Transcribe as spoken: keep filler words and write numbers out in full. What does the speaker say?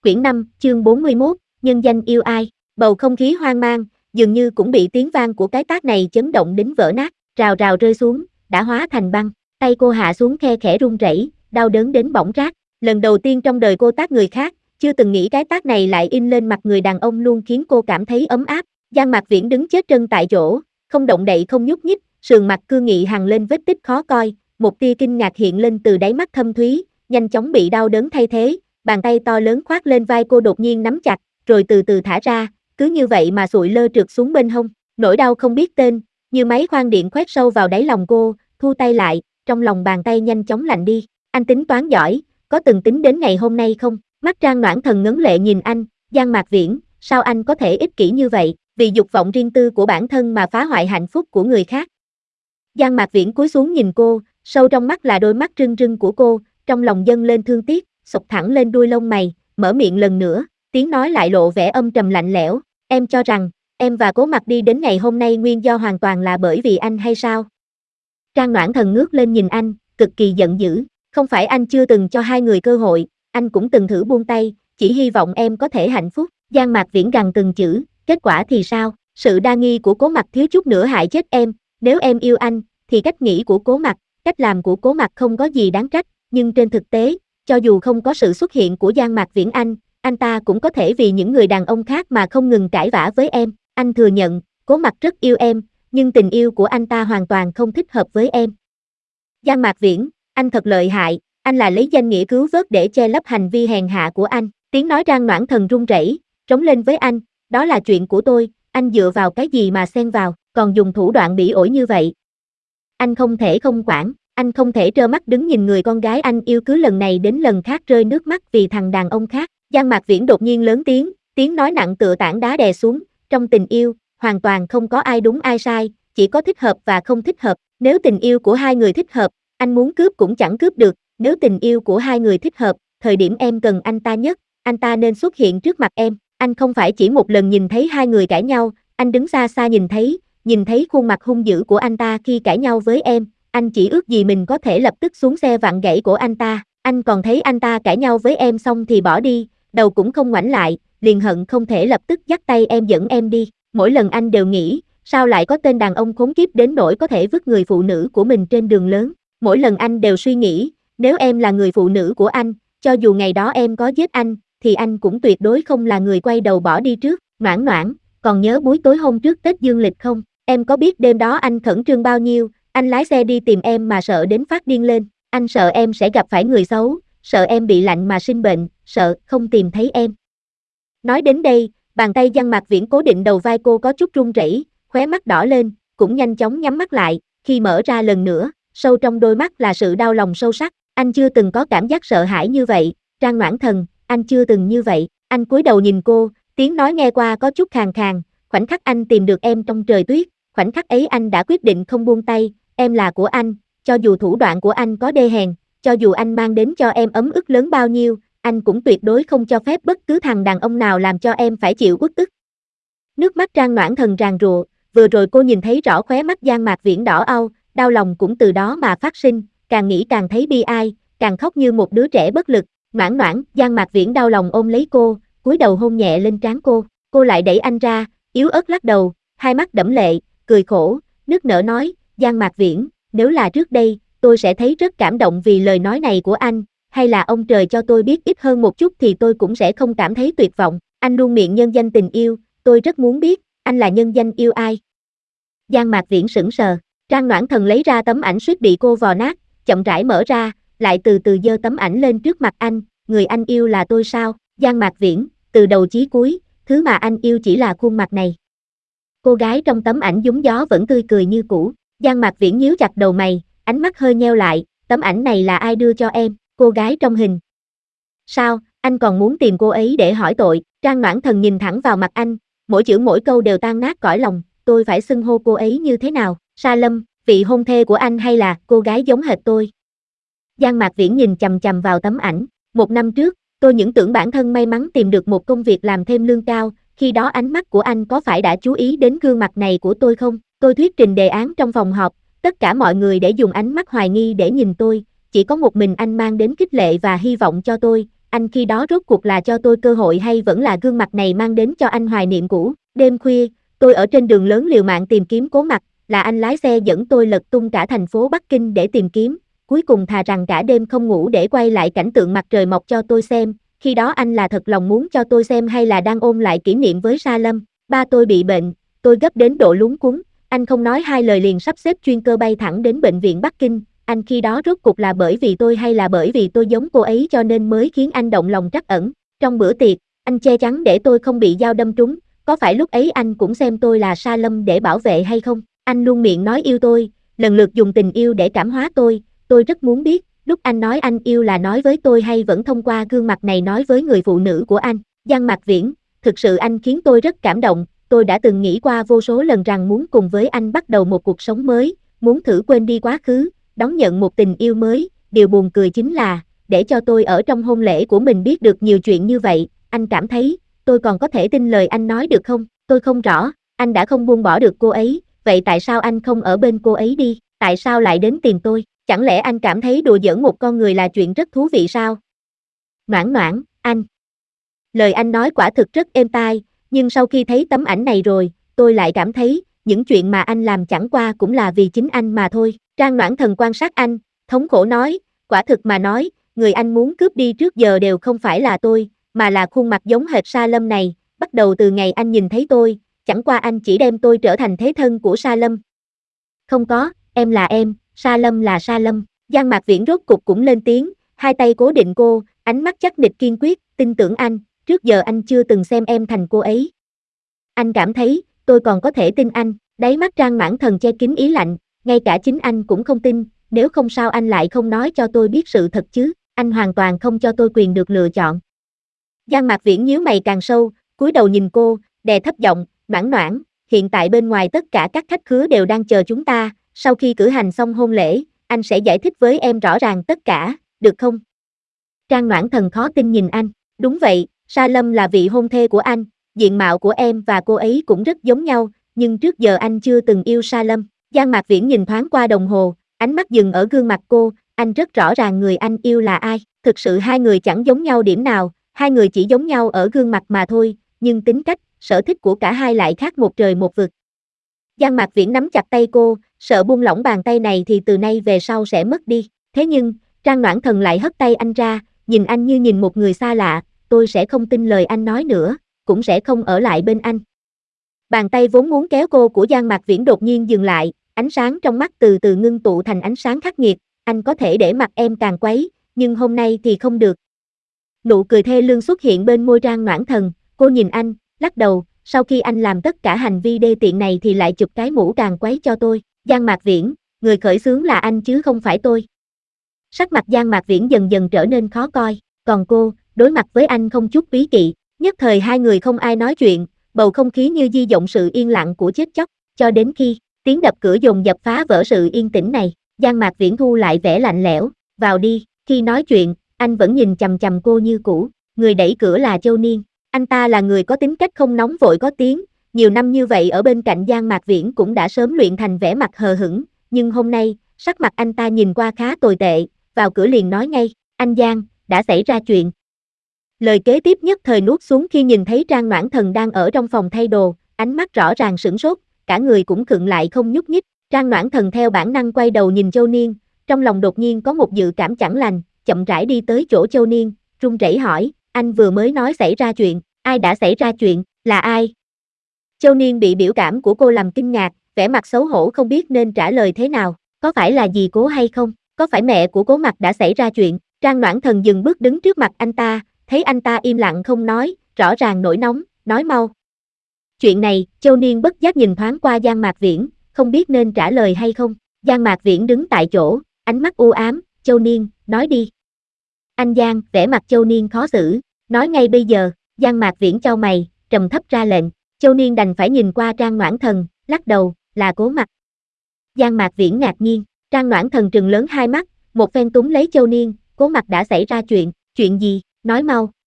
Quyển năm, chương bốn mươi mốt, nhân danh yêu ai. Bầu không khí hoang mang, dường như cũng bị tiếng vang của cái tát này chấn động đến vỡ nát, rào rào rơi xuống, đã hóa thành băng. Tay cô hạ xuống khe khẽ run rẩy, đau đớn đến bỏng rát. Lần đầu tiên trong đời cô tát người khác, chưa từng nghĩ cái tát này lại in lên mặt người đàn ông luôn khiến cô cảm thấy ấm áp. Giang Mạc Viễn đứng chết chân tại chỗ, không động đậy không nhúc nhích, sườn mặt cương nghị hằn lên vết tích khó coi, một tia kinh ngạc hiện lên từ đáy mắt thâm thúy, nhanh chóng bị đau đớn thay thế. Bàn tay to lớn khoác lên vai cô đột nhiên nắm chặt, rồi từ từ thả ra, cứ như vậy mà sụi lơ trượt xuống bên hông. Nỗi đau không biết tên, như máy khoan điện khoét sâu vào đáy lòng cô, thu tay lại, trong lòng bàn tay nhanh chóng lạnh đi. Anh tính toán giỏi, có từng tính đến ngày hôm nay không? Mắt Trang Noãn Thần ngấn lệ nhìn anh, Giang Mạc Viễn, sao anh có thể ích kỷ như vậy, vì dục vọng riêng tư của bản thân mà phá hoại hạnh phúc của người khác. Giang Mạc Viễn cúi xuống nhìn cô, sâu trong mắt là đôi mắt rưng rưng của cô, trong lòng dâng lên thương tiếc, sụp thẳng lên đuôi lông mày, mở miệng lần nữa, tiếng nói lại lộ vẻ âm trầm lạnh lẽo, em cho rằng, em và Cố Mặc đi đến ngày hôm nay nguyên do hoàn toàn là bởi vì anh hay sao? Trang Noãn Thần ngước lên nhìn anh, cực kỳ giận dữ, không phải anh chưa từng cho hai người cơ hội, anh cũng từng thử buông tay, chỉ hy vọng em có thể hạnh phúc. Giang Mạc Viễn gằn từng chữ, kết quả thì sao? Sự đa nghi của Cố Mặc thiếu chút nữa hại chết em, nếu em yêu anh, thì cách nghĩ của Cố Mặc, cách làm của Cố Mặc không có gì đáng trách, nhưng trên thực tế, cho dù không có sự xuất hiện của Giang Mạc Viễn anh, anh ta cũng có thể vì những người đàn ông khác mà không ngừng cãi vã với em. Anh thừa nhận, Cố Mặc rất yêu em, nhưng tình yêu của anh ta hoàn toàn không thích hợp với em. Giang Mạc Viễn, anh thật lợi hại, anh là lấy danh nghĩa cứu vớt để che lấp hành vi hèn hạ của anh. Tiếng nói Trang Noãn Thần run rẩy, trống lên với anh, đó là chuyện của tôi, anh dựa vào cái gì mà xen vào, còn dùng thủ đoạn bỉ ổi như vậy. Anh không thể không quản. Anh không thể trơ mắt đứng nhìn người con gái anh yêu cứ lần này đến lần khác rơi nước mắt vì thằng đàn ông khác. Giang Mạc Viễn đột nhiên lớn tiếng, tiếng nói nặng tựa tảng đá đè xuống, trong tình yêu, hoàn toàn không có ai đúng ai sai, chỉ có thích hợp và không thích hợp. Nếu tình yêu của hai người thích hợp, anh muốn cướp cũng chẳng cướp được, nếu tình yêu của hai người thích hợp, thời điểm em cần anh ta nhất, anh ta nên xuất hiện trước mặt em. Anh không phải chỉ một lần nhìn thấy hai người cãi nhau, anh đứng xa xa nhìn thấy, nhìn thấy khuôn mặt hung dữ của anh ta khi cãi nhau với em. Anh chỉ ước gì mình có thể lập tức xuống xe vặn gãy của anh ta, anh còn thấy anh ta cãi nhau với em xong thì bỏ đi, đầu cũng không ngoảnh lại, liền hận không thể lập tức dắt tay em dẫn em đi. Mỗi lần anh đều nghĩ, sao lại có tên đàn ông khốn kiếp đến nỗi có thể vứt người phụ nữ của mình trên đường lớn. Mỗi lần anh đều suy nghĩ, nếu em là người phụ nữ của anh, cho dù ngày đó em có giết anh, thì anh cũng tuyệt đối không là người quay đầu bỏ đi trước. Noãn Noãn, còn nhớ buổi tối hôm trước Tết Dương lịch không? Em có biết đêm đó anh khẩn trương bao nhiêu? Anh lái xe đi tìm em mà sợ đến phát điên lên, anh sợ em sẽ gặp phải người xấu, sợ em bị lạnh mà sinh bệnh, sợ không tìm thấy em. Nói đến đây, bàn tay Giang Mạc Viễn cố định đầu vai cô có chút run rẩy, khóe mắt đỏ lên, cũng nhanh chóng nhắm mắt lại, khi mở ra lần nữa, sâu trong đôi mắt là sự đau lòng sâu sắc, anh chưa từng có cảm giác sợ hãi như vậy, Trang Noãn Thần, anh chưa từng như vậy. Anh cúi đầu nhìn cô, tiếng nói nghe qua có chút khàn khàn, khoảnh khắc anh tìm được em trong trời tuyết, khoảnh khắc ấy anh đã quyết định không buông tay. Em là của anh, cho dù thủ đoạn của anh có đê hèn, cho dù anh mang đến cho em ấm ức lớn bao nhiêu, anh cũng tuyệt đối không cho phép bất cứ thằng đàn ông nào làm cho em phải chịu uất ức. Nước mắt Trang Noãn Thần ràn rụa, vừa rồi cô nhìn thấy rõ khóe mắt Giang Mạc Viễn đỏ au, đau lòng cũng từ đó mà phát sinh, càng nghĩ càng thấy bi ai, càng khóc như một đứa trẻ bất lực. Noãn Noãn, Giang Mạc Viễn đau lòng ôm lấy cô, cúi đầu hôn nhẹ lên trán cô, cô lại đẩy anh ra, yếu ớt lắc đầu, hai mắt đẫm lệ, cười khổ, nức nở nói, Giang Mạc Viễn, nếu là trước đây, tôi sẽ thấy rất cảm động vì lời nói này của anh, hay là ông trời cho tôi biết ít hơn một chút thì tôi cũng sẽ không cảm thấy tuyệt vọng. Anh luôn miệng nhân danh tình yêu, tôi rất muốn biết, anh là nhân danh yêu ai? Giang Mạc Viễn sững sờ, Trang Noãn Thần lấy ra tấm ảnh suýt bị cô vò nát, chậm rãi mở ra, lại từ từ giơ tấm ảnh lên trước mặt anh, người anh yêu là tôi sao? Giang Mạc Viễn, từ đầu chí cuối, thứ mà anh yêu chỉ là khuôn mặt này. Cô gái trong tấm ảnh nhúng gió vẫn tươi cười như cũ. Giang Mạc Viễn nhíu chặt đầu mày, ánh mắt hơi nheo lại, tấm ảnh này là ai đưa cho em? Cô gái trong hình. Sao, anh còn muốn tìm cô ấy để hỏi tội? Trang Noãn Thần nhìn thẳng vào mặt anh, mỗi chữ mỗi câu đều tan nát cõi lòng, tôi phải xưng hô cô ấy như thế nào? Sa Lâm, vị hôn thê của anh hay là cô gái giống hệt tôi? Giang Mạc Viễn nhìn chằm chằm vào tấm ảnh, một năm trước, tôi những tưởng bản thân may mắn tìm được một công việc làm thêm lương cao, khi đó ánh mắt của anh có phải đã chú ý đến gương mặt này của tôi không? Tôi thuyết trình đề án trong phòng họp, tất cả mọi người để dùng ánh mắt hoài nghi để nhìn tôi, chỉ có một mình anh mang đến khích lệ và hy vọng cho tôi, anh khi đó rốt cuộc là cho tôi cơ hội hay vẫn là gương mặt này mang đến cho anh hoài niệm cũ. Đêm khuya, tôi ở trên đường lớn liều mạng tìm kiếm Cố Mặc, là anh lái xe dẫn tôi lật tung cả thành phố Bắc Kinh để tìm kiếm, cuối cùng thà rằng cả đêm không ngủ để quay lại cảnh tượng mặt trời mọc cho tôi xem, khi đó anh là thật lòng muốn cho tôi xem hay là đang ôn lại kỷ niệm với Sa Lâm. Ba tôi bị bệnh, tôi gấp đến độ luống cuống, anh không nói hai lời liền sắp xếp chuyên cơ bay thẳng đến bệnh viện Bắc Kinh. Anh khi đó rốt cuộc là bởi vì tôi hay là bởi vì tôi giống cô ấy cho nên mới khiến anh động lòng trắc ẩn. Trong bữa tiệc, anh che chắn để tôi không bị dao đâm trúng, có phải lúc ấy anh cũng xem tôi là Sa Lâm để bảo vệ hay không? Anh luôn miệng nói yêu tôi, lần lượt dùng tình yêu để cảm hóa tôi, tôi rất muốn biết, lúc anh nói anh yêu là nói với tôi hay vẫn thông qua gương mặt này nói với người phụ nữ của anh. Giang Mạc Viễn, thực sự anh khiến tôi rất cảm động, tôi đã từng nghĩ qua vô số lần rằng muốn cùng với anh bắt đầu một cuộc sống mới, muốn thử quên đi quá khứ, đón nhận một tình yêu mới, điều buồn cười chính là, để cho tôi ở trong hôn lễ của mình biết được nhiều chuyện như vậy, anh cảm thấy, tôi còn có thể tin lời anh nói được không? Tôi không rõ, anh đã không buông bỏ được cô ấy, vậy tại sao anh không ở bên cô ấy đi, tại sao lại đến tìm tôi, chẳng lẽ anh cảm thấy đùa giỡn một con người là chuyện rất thú vị sao? Noãn Noãn, anh. Lời anh nói quả thực rất êm tai, nhưng sau khi thấy tấm ảnh này rồi, tôi lại cảm thấy, những chuyện mà anh làm chẳng qua cũng là vì chính anh mà thôi. Trang Noãn Thần quan sát anh, thống khổ nói, quả thực mà nói, người anh muốn cướp đi trước giờ đều không phải là tôi, mà là khuôn mặt giống hệt Sa Lâm này, bắt đầu từ ngày anh nhìn thấy tôi, chẳng qua anh chỉ đem tôi trở thành thế thân của Sa Lâm. Không có, em là em, Sa Lâm là Sa Lâm. Giang Mạc Viễn rốt cục cũng lên tiếng, hai tay cố định cô, ánh mắt chắc nịch kiên quyết, tin tưởng anh, trước giờ anh chưa từng xem em thành cô ấy. Anh cảm thấy, tôi còn có thể tin anh, đáy mắt Trang Noãn Thần che kín ý lạnh, ngay cả chính anh cũng không tin, nếu không sao anh lại không nói cho tôi biết sự thật chứ, anh hoàn toàn không cho tôi quyền được lựa chọn. Giang Mạc Viễn nhíu mày càng sâu, cúi đầu nhìn cô, đè thấp giọng, Noãn Noãn, hiện tại bên ngoài tất cả các khách khứa đều đang chờ chúng ta, sau khi cử hành xong hôn lễ, anh sẽ giải thích với em rõ ràng tất cả, được không? Trang Noãn Thần khó tin nhìn anh, đúng vậy, Sa Lâm là vị hôn thê của anh, diện mạo của em và cô ấy cũng rất giống nhau, nhưng trước giờ anh chưa từng yêu Sa Lâm. Giang Mạc Viễn nhìn thoáng qua đồng hồ, ánh mắt dừng ở gương mặt cô, anh rất rõ ràng người anh yêu là ai, thực sự hai người chẳng giống nhau điểm nào, hai người chỉ giống nhau ở gương mặt mà thôi, nhưng tính cách, sở thích của cả hai lại khác một trời một vực. Giang Mạc Viễn nắm chặt tay cô, sợ buông lỏng bàn tay này thì từ nay về sau sẽ mất đi, thế nhưng, Trang Noãn Thần lại hất tay anh ra, nhìn anh như nhìn một người xa lạ, tôi sẽ không tin lời anh nói nữa, cũng sẽ không ở lại bên anh. Bàn tay vốn muốn kéo cô của Giang Mạc Viễn đột nhiên dừng lại, ánh sáng trong mắt từ từ ngưng tụ thành ánh sáng khắc nghiệt, anh có thể để mặt em càng quấy, nhưng hôm nay thì không được. Nụ cười thê lương xuất hiện bên môi Trang Noãn Thần, cô nhìn anh, lắc đầu, sau khi anh làm tất cả hành vi đê tiện này thì lại chụp cái mũ càng quấy cho tôi, Giang Mạc Viễn, người khởi xướng là anh chứ không phải tôi. Sắc mặt Giang Mạc Viễn dần dần trở nên khó coi, còn cô, đối mặt với anh không chút bí kỵ, nhất thời hai người không ai nói chuyện, bầu không khí như di động sự yên lặng của chết chóc, cho đến khi, tiếng đập cửa dồn dập phá vỡ sự yên tĩnh này, Giang Mạc Viễn thu lại vẻ lạnh lẽo, vào đi, khi nói chuyện, anh vẫn nhìn chằm chằm cô như cũ, người đẩy cửa là Châu Niên, anh ta là người có tính cách không nóng vội có tiếng, nhiều năm như vậy ở bên cạnh Giang Mạc Viễn cũng đã sớm luyện thành vẻ mặt hờ hững, nhưng hôm nay, sắc mặt anh ta nhìn qua khá tồi tệ, vào cửa liền nói ngay, anh Giang, đã xảy ra chuyện. Lời kế tiếp nhất thời nuốt xuống khi nhìn thấy Trang Noãn Thần đang ở trong phòng thay đồ, ánh mắt rõ ràng sửng sốt, cả người cũng khựng lại không nhúc nhích, Trang Noãn Thần theo bản năng quay đầu nhìn Châu Niên, trong lòng đột nhiên có một dự cảm chẳng lành, chậm rãi đi tới chỗ Châu Niên, run rẩy hỏi, anh vừa mới nói xảy ra chuyện, ai đã xảy ra chuyện, là ai? Châu Niên bị biểu cảm của cô làm kinh ngạc, vẻ mặt xấu hổ không biết nên trả lời thế nào, có phải là dì Cố hay không, có phải mẹ của Cố Mặc đã xảy ra chuyện, Trang Noãn Thần dừng bước đứng trước mặt anh ta, thấy anh ta im lặng không nói, rõ ràng nổi nóng, nói mau. Chuyện này, Châu Niên bất giác nhìn thoáng qua Giang Mạc Viễn, không biết nên trả lời hay không, Giang Mạc Viễn đứng tại chỗ, ánh mắt u ám, Châu Niên, nói đi. Anh Giang, vẻ mặt Châu Niên khó xử, nói ngay bây giờ, Giang Mạc Viễn chau mày, trầm thấp ra lệnh, Châu Niên đành phải nhìn qua Trang Noãn Thần, lắc đầu, là Cố Mặc. Giang Mạc Viễn ngạc nhiên, Trang Noãn Thần trừng lớn hai mắt, một phen túm lấy Châu Niên, Cố Mặc đã xảy ra chuyện, chuyện gì, nói mau.